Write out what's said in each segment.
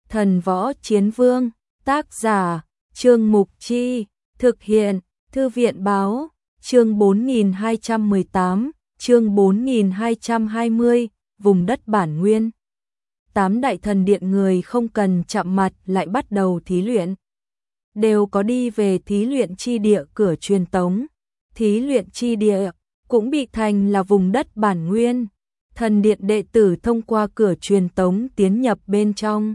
Thần Võ Chiến Vương, tác giả, Trương Mục Chi, thực hiện, Thư viện Báo, chương 4218, chương 4220, vùng đất bản nguyên. 8 đại thần điện người không cần chạm mặt lại bắt đầu thí luyện. Đều có đi về thí luyện chi địa cửa truyền tống. Thí luyện chi địa cũng bị thành là vùng đất bản nguyên. Thần điện đệ tử thông qua cửa truyền tống tiến nhập bên trong.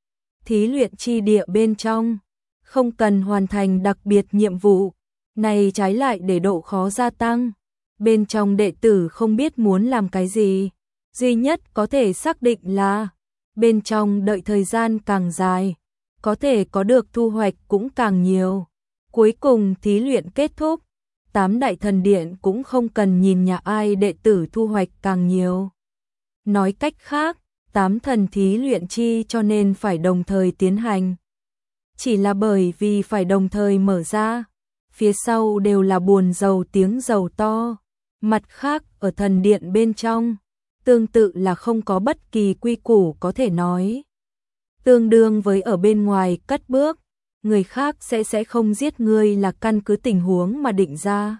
Thí luyện chi địa bên trong, không cần hoàn thành đặc biệt nhiệm vụ, này trái lại để độ khó gia tăng. Bên trong đệ tử không biết muốn làm cái gì, duy nhất có thể xác định là bên trong đợi thời gian càng dài, có thể có được thu hoạch cũng càng nhiều. Cuối cùng thí luyện kết thúc, 8 đại thần điện cũng không cần nhìn nhà ai đệ tử thu hoạch càng nhiều. Nói cách khác, 8 thần thí luyện chi cho nên phải đồng thời tiến hành. Chỉ là bởi vì phải đồng thời mở ra, phía sau đều là buồn rầu tiếng rầu to. Mặt khác ở thần điện bên trong, tương tự là không có bất kỳ quy củ có thể nói. Tương đương với ở bên ngoài cất bước, người khác sẽ không giết ngươi là căn cứ tình huống mà định ra.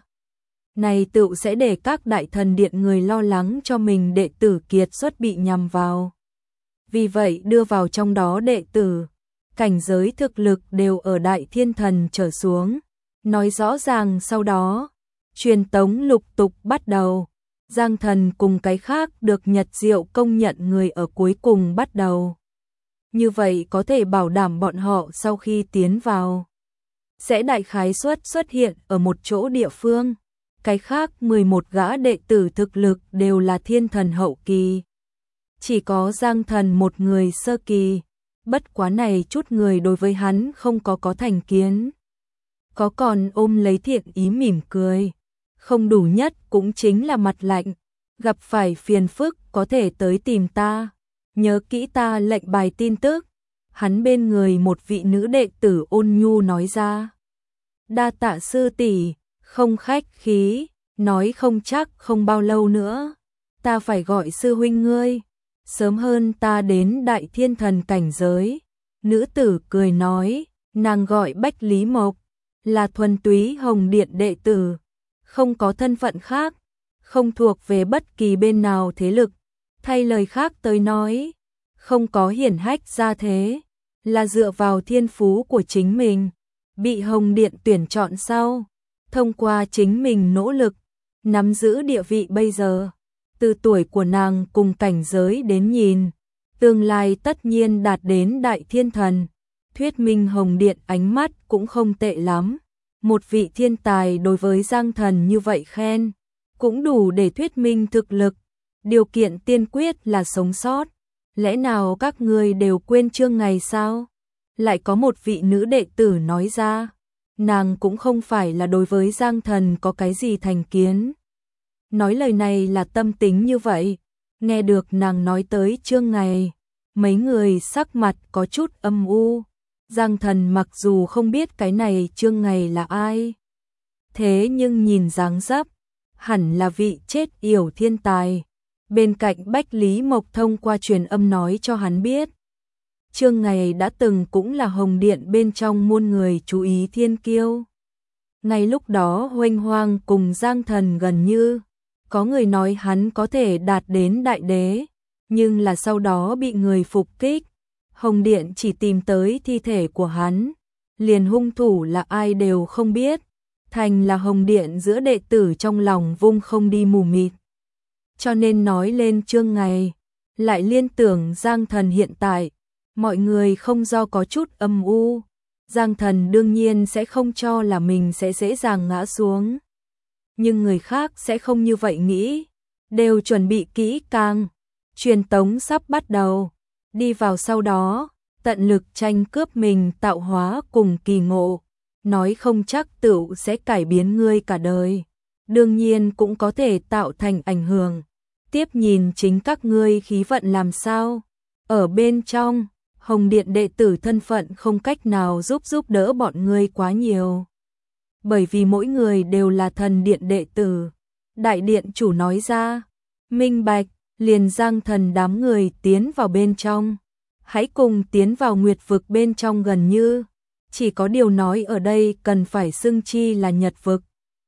Này tựu sẽ để các đại thần điện người lo lắng cho mình đệ tử kiệt xuất bị nhằm vào. Vì vậy đưa vào trong đó đệ tử, cảnh giới thực lực đều ở đại thiên thần trở xuống. Nói rõ ràng sau đó, truyền tống lục tục bắt đầu. Giang thần cùng cái khác được Nhật Diệu công nhận người ở cuối cùng bắt đầu. Như vậy có thể bảo đảm bọn họ sau khi tiến vào, sẽ đại khái xuất hiện ở một chỗ địa phương. Cái khác 11 gã đệ tử thực lực đều là thiên thần hậu kỳ. Chỉ có Giang thần một người sơ kỳ. Bất quá này chút người đối với hắn không có thành kiến. Có còn ôm lấy thiện ý mỉm cười. Không đủ nhất cũng chính là mặt lạnh. Gặp phải phiền phức có thể tới tìm ta. Nhớ kỹ ta lệnh bài tin tức. Hắn bên người một vị nữ đệ tử ôn nhu nói ra. Đa tạ sư tỷ, không khách khí, nói không chắc không bao lâu nữa. Ta phải gọi sư huynh ngươi. Sớm hơn ta đến đại thiên thần cảnh giới. Nữ tử cười nói, nàng gọi Bách Lý Mộc, là thuần túy Hồng Điện đệ tử, không có thân phận khác, không thuộc về bất kỳ bên nào thế lực. Thay lời khác tới nói, không có hiển hách gia thế, là dựa vào thiên phú của chính mình, bị Hồng Điện tuyển chọn sau, thông qua chính mình nỗ lực, nắm giữ địa vị bây giờ. Từ tuổi của nàng cùng cảnh giới đến nhìn, tương lai tất nhiên đạt đến đại thiên thần. Thuyết minh Hồng Điện ánh mắt cũng không tệ lắm. Một vị thiên tài đối với Giang thần như vậy khen, cũng đủ để thuyết minh thực lực. Điều kiện tiên quyết là sống sót. Lẽ nào các ngươi đều quên chương ngày sao? Lại có một vị nữ đệ tử nói ra. Nàng cũng không phải là đối với Giang thần có cái gì thành kiến. Nói lời này là tâm tính như vậy. Nghe được nàng nói tới chương ngày, mấy người sắc mặt có chút âm u. Giang thần mặc dù không biết cái này chương ngày là ai, thế nhưng nhìn dáng dấp, hẳn là vị chết yểu thiên tài. Bên cạnh Bách Lý Mộc thông qua truyền âm nói cho hắn biết. Chương ngày đã từng cũng là Hồng Điện bên trong muôn người chú ý thiên kiêu. Ngay lúc đó huênh hoang cùng Giang thần gần như. Có người nói hắn có thể đạt đến đại đế, nhưng là sau đó bị người phục kích. Hồng Điện chỉ tìm tới thi thể của hắn, liền hung thủ là ai đều không biết. Thành là Hồng Điện giữa đệ tử trong lòng vung không đi mù mịt. Cho nên nói lên chương ngày, lại liên tưởng Giang thần hiện tại, mọi người không do có chút âm u. Giang thần đương nhiên sẽ không cho là mình sẽ dễ dàng ngã xuống. Nhưng người khác sẽ không như vậy nghĩ, đều chuẩn bị kỹ càng. Truyền tống sắp bắt đầu, đi vào sau đó, tận lực tranh cướp mình tạo hóa cùng kỳ ngộ, nói không chắc tựu sẽ cải biến ngươi cả đời. Đương nhiên cũng có thể tạo thành ảnh hưởng. Tiếp nhìn chính các ngươi khí vận làm sao. Ở bên trong, Hồng Điện đệ tử thân phận không cách nào giúp đỡ bọn ngươi quá nhiều. Bởi vì mỗi người đều là thần điện đệ tử. Đại điện chủ nói ra, minh bạch, liền Giang thần đám người tiến vào bên trong. hãy cùng tiến vào nguyệt vực bên trong gần như. Chỉ có điều nói ở đây cần phải xưng chi là nhật vực.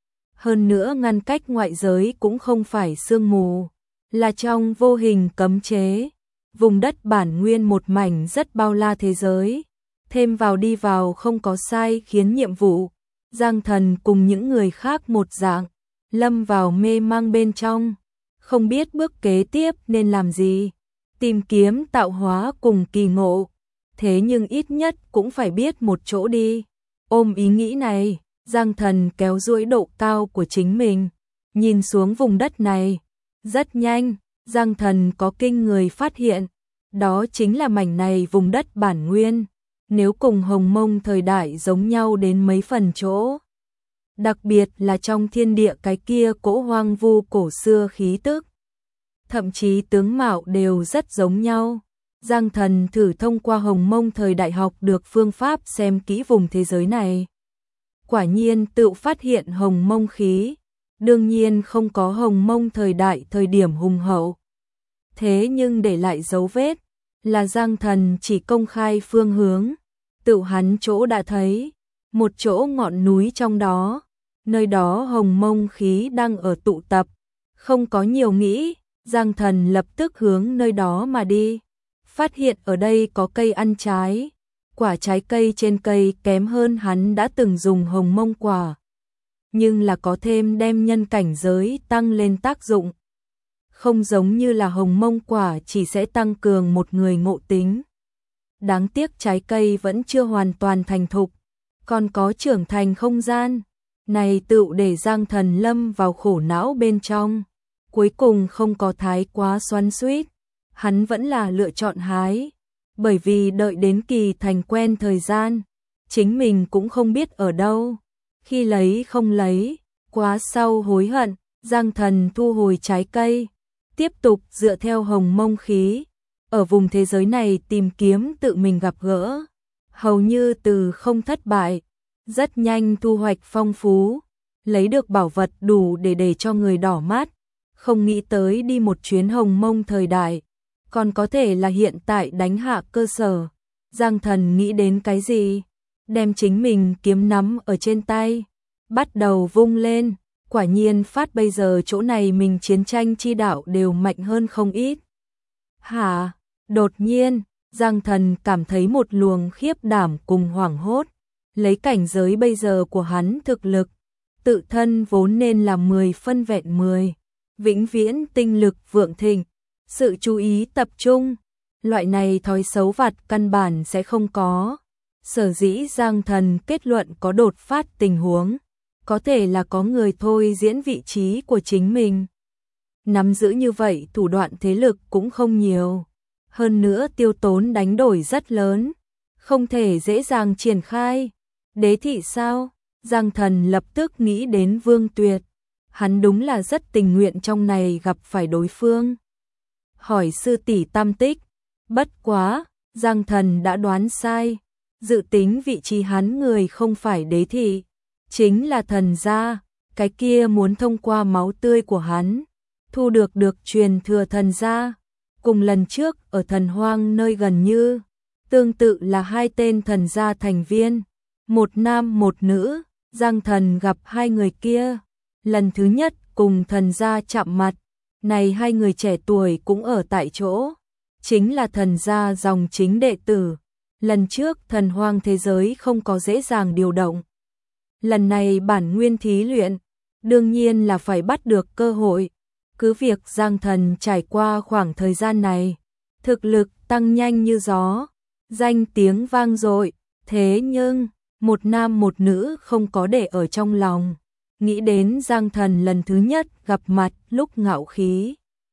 Hơn nữa ngăn cách ngoại giới cũng không phải sương mù, là trong vô hình cấm chế. Vùng đất bản nguyên một mảnh rất bao la thế giới. Thêm vào đi vào không có sai khiến nhiệm vụ. Giang Thần cùng những người khác một dạng, lâm vào mê mang bên trong. Không biết bước kế tiếp nên làm gì. Tìm kiếm tạo hóa cùng kỳ ngộ. Thế nhưng ít nhất cũng phải biết một chỗ đi. Ôm ý nghĩ này, Giang Thần kéo duỗi độ cao của chính mình, nhìn xuống vùng đất này. Rất nhanh, Giang Thần có kinh người phát hiện, đó chính là mảnh này vùng đất bản nguyên, nếu cùng Hồng Mông thời đại giống nhau đến mấy phần chỗ. Đặc biệt là trong thiên địa cái kia cỗ hoang vu cổ xưa khí tức. Thậm chí tướng mạo đều rất giống nhau. Giang Thần thử thông qua Hồng Mông thời đại học được phương pháp xem kỹ vùng thế giới này. Quả nhiên tự phát hiện Hồng Mông khí, đương nhiên không có Hồng Mông thời đại thời điểm hùng hậu. Thế nhưng để lại dấu vết, là Giang Thần chỉ công khai phương hướng, tự hắn chỗ đã thấy, một chỗ ngọn núi trong đó, nơi đó Hồng Mông khí đang ở tụ tập, không có nhiều nghĩ, Giang Thần lập tức hướng nơi đó mà đi. Phát hiện ở đây có cây ăn trái, quả trái cây trên cây kém hơn hắn đã từng dùng Hồng Mông quả, nhưng là có thêm đem nhân cảnh giới tăng lên tác dụng. Không giống như là Hồng Mông quả chỉ sẽ tăng cường một người ngộ tính. Đáng tiếc trái cây vẫn chưa hoàn toàn thành thục, còn có trưởng thành không gian. Này tựu để Giang Thần lâm vào khổ não bên trong. Cuối cùng không có thái quá xoắn xuýt, hắn vẫn là lựa chọn hái, bởi vì đợi đến kỳ thành quen thời gian, chính mình cũng không biết ở đâu, khi lấy không lấy, quá sau hối hận, Giang Thần thu hồi trái cây, tiếp tục dựa theo Hồng Mông khí, ở vùng thế giới này tìm kiếm tự mình gặp gỡ, hầu như từ không thất bại, rất nhanh thu hoạch phong phú, lấy được bảo vật đủ để cho người đỏ mắt. Không nghĩ tới đi một chuyến Hồng Mông thời đại, còn có thể là hiện tại đánh hạ cơ sở. Giang Thần nghĩ đến cái gì? Đem chính mình kiếm nắm ở trên tay, bắt đầu vung lên, quả nhiên phát bây giờ chỗ này mình chiến tranh chi đạo đều mạnh hơn không ít. Hả? Đột nhiên, Giang Thần cảm thấy một luồng khiếp đảm cùng hoảng hốt, lấy cảnh giới bây giờ của hắn thực lực, tự thân vốn nên là 10 phân vẹn 10. Vĩnh viễn tinh lực vượng thịnh, sự chú ý tập trung, loại này thói xấu vặt căn bản sẽ không có. Sở dĩ Giang Thần kết luận có đột phát tình huống, có thể là có người thôi diễn vị trí của chính mình. Nắm giữ như vậy thủ đoạn thế lực cũng không nhiều, hơn nữa tiêu tốn đánh đổi rất lớn, không thể dễ dàng triển khai. Đế thị sao? Giang Thần lập tức nghĩ đến Vương Tuyệt. Hắn đúng là rất tình nguyện trong này gặp phải đối phương. Hỏi sư tỷ tam tích, bất quá, Giang Thần đã đoán sai, dự tính vị trí hắn người không phải đế thị, chính là thần gia, cái kia muốn thông qua máu tươi của hắn, thu được truyền thừa thần gia, cùng lần trước ở thần hoang nơi gần như, tương tự là hai tên thần gia thành viên, một nam một nữ, Giang Thần gặp hai người kia. Lần thứ nhất cùng thần gia chạm mặt, này hai người trẻ tuổi cũng ở tại chỗ, chính là thần gia dòng chính đệ tử. Lần trước thần hoang thế giới không có dễ dàng điều động. Lần này bản nguyên thí luyện, đương nhiên là phải bắt được cơ hội. Cứ việc Giang Thần trải qua khoảng thời gian này, thực lực tăng nhanh như gió, danh tiếng vang dội, thế nhưng một nam một nữ không có để ở trong lòng. Nghĩ đến Giang Thần lần thứ nhất gặp mặt lúc ngạo khí.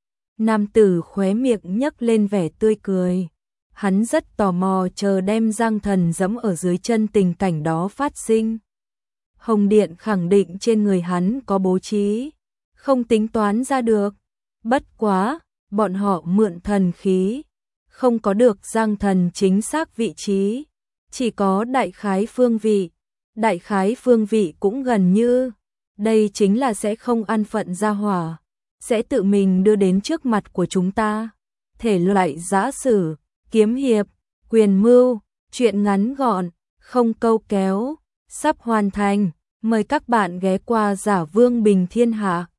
Nam tử khóe miệng nhấc lên vẻ tươi cười. Hắn rất tò mò chờ đem Giang Thần giẫm ở dưới chân tình cảnh đó phát sinh. Hồng Điện khẳng định trên người hắn có bố trí, không tính toán ra được. Bất quá, bọn họ mượn thần khí, không có được Giang Thần chính xác vị trí, chỉ có đại khái phương vị. Đại khái phương vị cũng gần như, đây chính là sẽ không ăn phận gia hỏa, sẽ tự mình đưa đến trước mặt của chúng ta. Thể loại giã sử, kiếm hiệp, Quyền mưu, chuyện ngắn gọn, không câu kéo, sắp hoàn thành. Mời các bạn ghé qua Giả Vương Bình Thiên Hạ.